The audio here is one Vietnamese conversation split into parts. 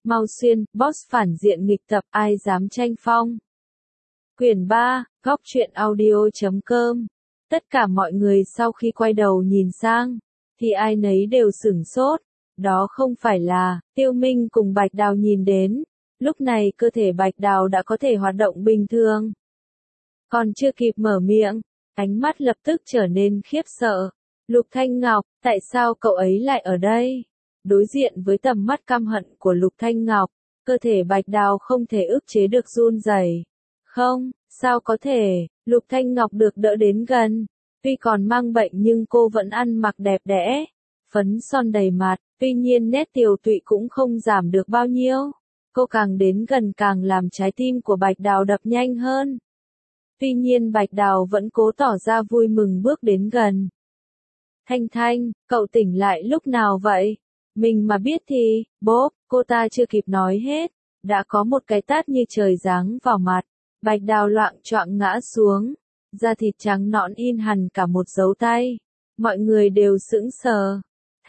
Mau Xuyên, Boss phản diện nghịch tập, ai dám tranh phong. Quyển 3, góc truyện audio.com. Tất cả mọi người sau khi quay đầu nhìn sang, thì ai nấy đều sửng sốt. Đó không phải là Tiêu Minh cùng Bạch Đào nhìn đến. Lúc này cơ thể Bạch Đào đã có thể hoạt động bình thường. Còn chưa kịp mở miệng, ánh mắt lập tức trở nên khiếp sợ. Lục Thanh Ngọc, tại sao cậu ấy lại ở đây? Đối diện với tầm mắt căm hận của Lục Thanh Ngọc, cơ thể Bạch Đào không thể ức chế được run rẩy. Không, sao có thể, Lục Thanh Ngọc được đỡ đến gần. Tuy còn mang bệnh nhưng cô vẫn ăn mặc đẹp đẽ, phấn son đầy mặt, tuy nhiên nét tiều tụy cũng không giảm được bao nhiêu. Cô càng đến gần càng làm trái tim của Bạch Đào đập nhanh hơn. Tuy nhiên Bạch Đào vẫn cố tỏ ra vui mừng bước đến gần. Thanh Thanh, cậu tỉnh lại lúc nào vậy? Mình mà biết thì, bốp, cô ta chưa kịp nói hết, đã có một cái tát như trời giáng vào mặt. Bạch Đào loạng choạng ngã xuống, da thịt trắng nõn in hẳn cả một dấu tay. Mọi người đều sững sờ.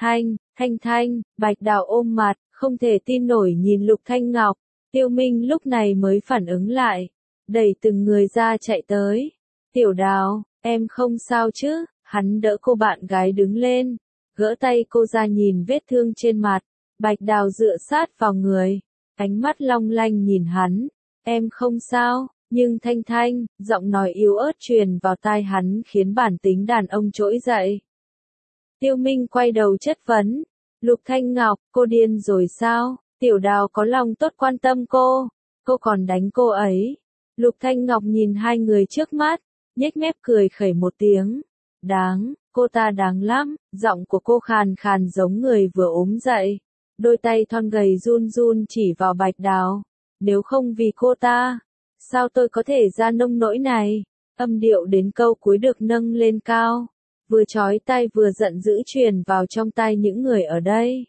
Thanh, Bạch Đào ôm mặt, không thể tin nổi nhìn Lục Thanh Ngọc. Tiêu Minh lúc này mới phản ứng lại, đẩy từng người ra chạy tới. Tiểu Đào, em không sao chứ? Hắn đỡ cô bạn gái đứng lên, gỡ tay cô ra nhìn vết thương trên mặt. Bạch Đào dựa sát vào người, ánh mắt long lanh nhìn hắn. Em không sao, nhưng Thanh, giọng nói yếu ớt truyền vào tai hắn khiến bản tính đàn ông trỗi dậy. Tiêu Minh quay đầu chất vấn. Lục Thanh Ngọc, cô điên rồi sao? Tiểu Đào có lòng tốt quan tâm cô còn đánh cô ấy. Lục Thanh Ngọc nhìn hai người trước mắt, nhếch mép cười khẩy một tiếng. Đáng, cô ta đáng lắm, giọng của cô khàn khàn giống người vừa ốm dậy. Đôi tay thon gầy run run chỉ vào Bạch Đào. Nếu không vì cô ta, sao tôi có thể ra nông nỗi này? Âm điệu đến câu cuối được nâng lên cao, vừa chói tai vừa giận dữ truyền vào trong tai những người ở đây.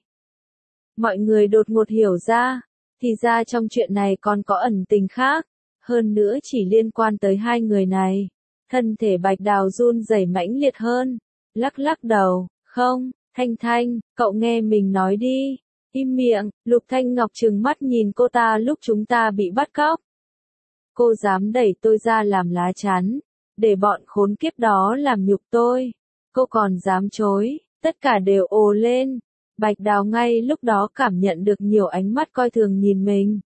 Mọi người đột ngột hiểu ra, thì ra trong chuyện này còn có ẩn tình khác, hơn nữa chỉ liên quan tới hai người này. Thân thể Bạch Đào run rẩy mãnh liệt hơn, lắc đầu, không, Thanh, cậu nghe mình nói đi. Im miệng, Lục Thanh Ngọc trừng mắt nhìn cô ta lúc chúng ta bị bắt cóc. Cô dám đẩy tôi ra làm lá chắn, để bọn khốn kiếp đó làm nhục tôi. Cô còn dám chối, tất cả đều ồ lên. Bạch Đào ngay lúc đó cảm nhận được nhiều ánh mắt coi thường nhìn mình.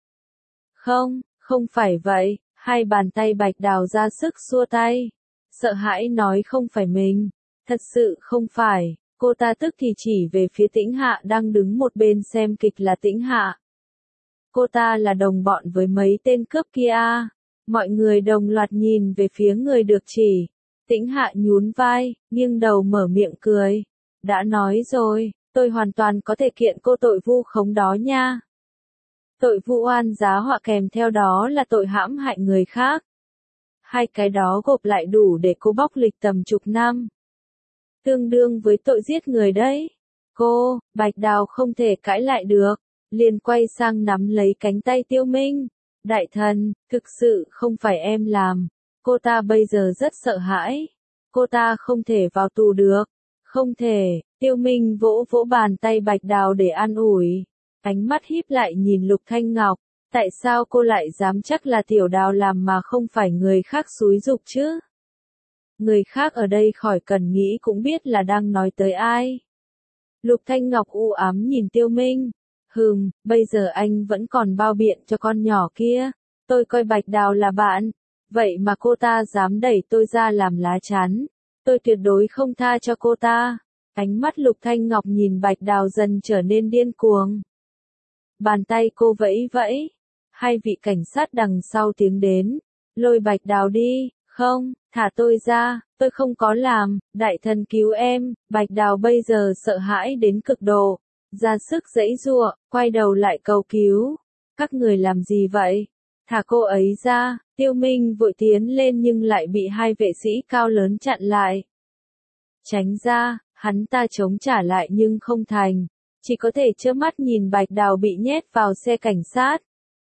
Không phải vậy, hai bàn tay Bạch Đào ra sức xua tay. Sợ hãi nói không phải mình, thật sự không phải. Cô ta tức thì chỉ về phía Tĩnh Hạ đang đứng một bên xem kịch là Tĩnh Hạ. Cô ta là đồng bọn với mấy tên cướp kia. Mọi người đồng loạt nhìn về phía người được chỉ. Tĩnh Hạ nhún vai, nghiêng đầu mở miệng cười. Đã nói rồi, tôi hoàn toàn có thể kiện cô tội vu khống đó nha. Tội vu oan giá họa kèm theo đó là tội hãm hại người khác. Hai cái đó gộp lại đủ để cô bóc lịch tầm chục năm. Tương đương với tội giết người đấy. Bạch Đào không thể cãi lại được, liền quay sang nắm lấy cánh tay Tiêu Minh. Đại thần, thực sự không phải em làm. Cô ta bây giờ rất sợ hãi. Cô ta không thể vào tù được. Không thể. Tiêu Minh vỗ vỗ bàn tay Bạch Đào để an ủi. Ánh mắt híp lại nhìn Lục Thanh Ngọc. Tại sao cô lại dám chắc là Tiểu Đào làm mà không phải người khác xúi giục chứ? Người khác ở đây khỏi cần nghĩ cũng biết là đang nói tới ai. Lục Thanh Ngọc u ám nhìn Tiêu Minh. Bây giờ anh vẫn còn bao biện cho con nhỏ kia. Tôi coi Bạch Đào là bạn. Vậy mà cô ta dám đẩy tôi ra làm lá chắn. Tôi tuyệt đối không tha cho cô ta. Ánh mắt Lục Thanh Ngọc nhìn Bạch Đào dần trở nên điên cuồng. Bàn tay cô vẫy vẫy. Hai vị cảnh sát đằng sau tiến đến. Lôi Bạch Đào đi. Không, thả tôi ra, tôi không có làm. Đại thần cứu em. Bạch Đào bây giờ sợ hãi đến cực độ. Ra sức giãy giụa, quay đầu lại cầu cứu. Các người làm gì vậy? Thả cô ấy ra. Tiêu Minh vội tiến lên nhưng lại bị hai vệ sĩ cao lớn chặn lại. Tránh ra, hắn ta chống trả lại nhưng không thành. Chỉ có thể trơ mắt nhìn Bạch Đào bị nhét vào xe cảnh sát.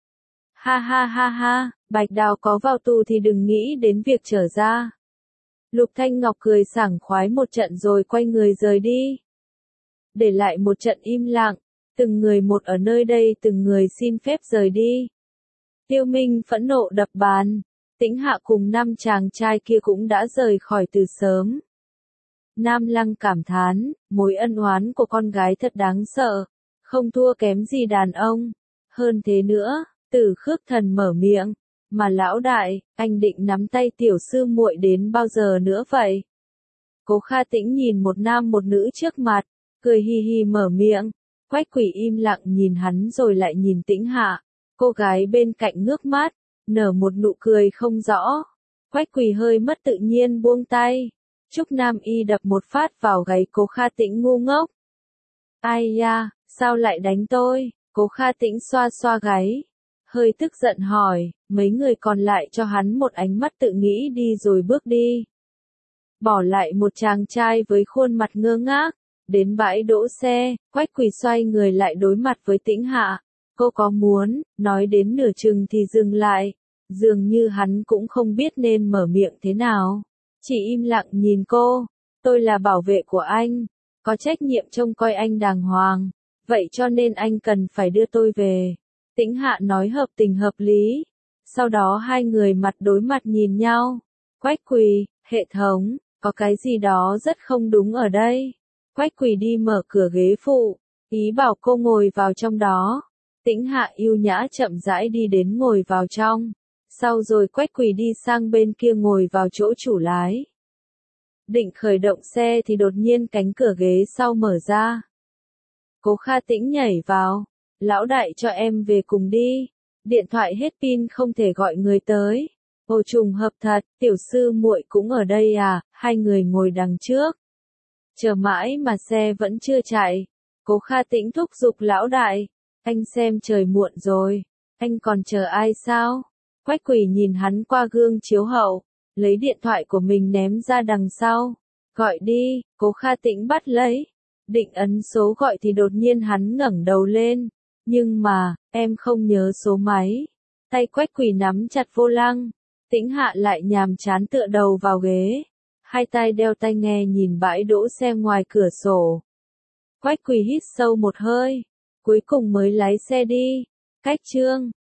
Ha, Bạch Đào có vào tù thì đừng nghĩ đến việc trở ra. Lục Thanh Ngọc cười sảng khoái một trận rồi quay người rời đi. Để lại một trận im lặng, Từng người một ở nơi đây từng người xin phép rời đi. Tiêu Minh phẫn nộ đập bàn. Tĩnh Hạ cùng 5 chàng trai kia cũng đã rời khỏi từ sớm. Nam Lăng cảm thán, mối ân oán của con gái thật đáng sợ, không thua kém gì đàn ông. Hơn thế nữa, Tử Khước Thần mở miệng, mà lão đại, anh định nắm tay tiểu sư muội đến bao giờ nữa vậy? Cố Kha Tĩnh nhìn một nam một nữ trước mặt, cười hi hi mở miệng. Quách Quỷ im lặng nhìn hắn rồi lại nhìn Tĩnh Hạ. Cô gái bên cạnh ngước mắt, nở một nụ cười không rõ. Quách Quỷ hơi mất tự nhiên buông tay. Trúc Nam Y đập một phát vào gáy Cố Kha Tĩnh ngu ngốc. Ai da, sao lại đánh tôi? Cố Kha Tĩnh xoa xoa gáy. Hơi tức giận hỏi, mấy người còn lại cho hắn một ánh mắt tự nghĩ đi rồi bước đi. Bỏ lại một chàng trai với khuôn mặt ngơ ngác. Đến bãi đỗ xe, Quách Quỳ xoay người lại đối mặt với Tĩnh Hạ. Cô có muốn, nói đến nửa chừng thì dừng lại. Dường như hắn cũng không biết nên mở miệng thế nào. Chỉ im lặng nhìn cô. Tôi là bảo vệ của anh. Có trách nhiệm trông coi anh đàng hoàng. Vậy cho nên anh cần phải đưa tôi về. Tĩnh Hạ nói hợp tình hợp lý. Sau đó hai người mặt đối mặt nhìn nhau. Quách Quỳ, hệ thống, có cái gì đó rất không đúng ở đây. Quách Quỳ đi mở cửa ghế phụ, ý bảo cô ngồi vào trong đó. Tĩnh Hạ yêu nhã chậm rãi đi đến ngồi vào trong. Sau rồi Quách Quỳ đi sang bên kia ngồi vào chỗ chủ lái. Định khởi động xe thì đột nhiên cánh cửa ghế sau mở ra. Cố Kha Tĩnh nhảy vào. Lão đại cho em về cùng đi. Điện thoại hết pin không thể gọi người tới. Ồ trùng hợp thật, tiểu sư muội cũng ở đây à, hai người ngồi đằng trước. Chờ mãi mà xe vẫn chưa chạy. Cố Kha Tĩnh thúc giục lão đại. Anh xem trời muộn rồi. Anh còn chờ ai sao? Quách Quỳ nhìn hắn qua gương chiếu hậu. Lấy điện thoại của mình ném ra đằng sau. Gọi đi, Cố Kha Tĩnh bắt lấy. Định ấn số gọi thì đột nhiên hắn ngẩng đầu lên. Nhưng mà, em không nhớ số máy. Tay Quách Quỳ nắm chặt vô lăng. Tĩnh Hạ lại nhàm chán tựa đầu vào ghế. Hai tay đeo tai nghe nhìn bãi đỗ xe ngoài cửa sổ. Quách Quỳ hít sâu một hơi. Cuối cùng mới lái xe đi. Cách chương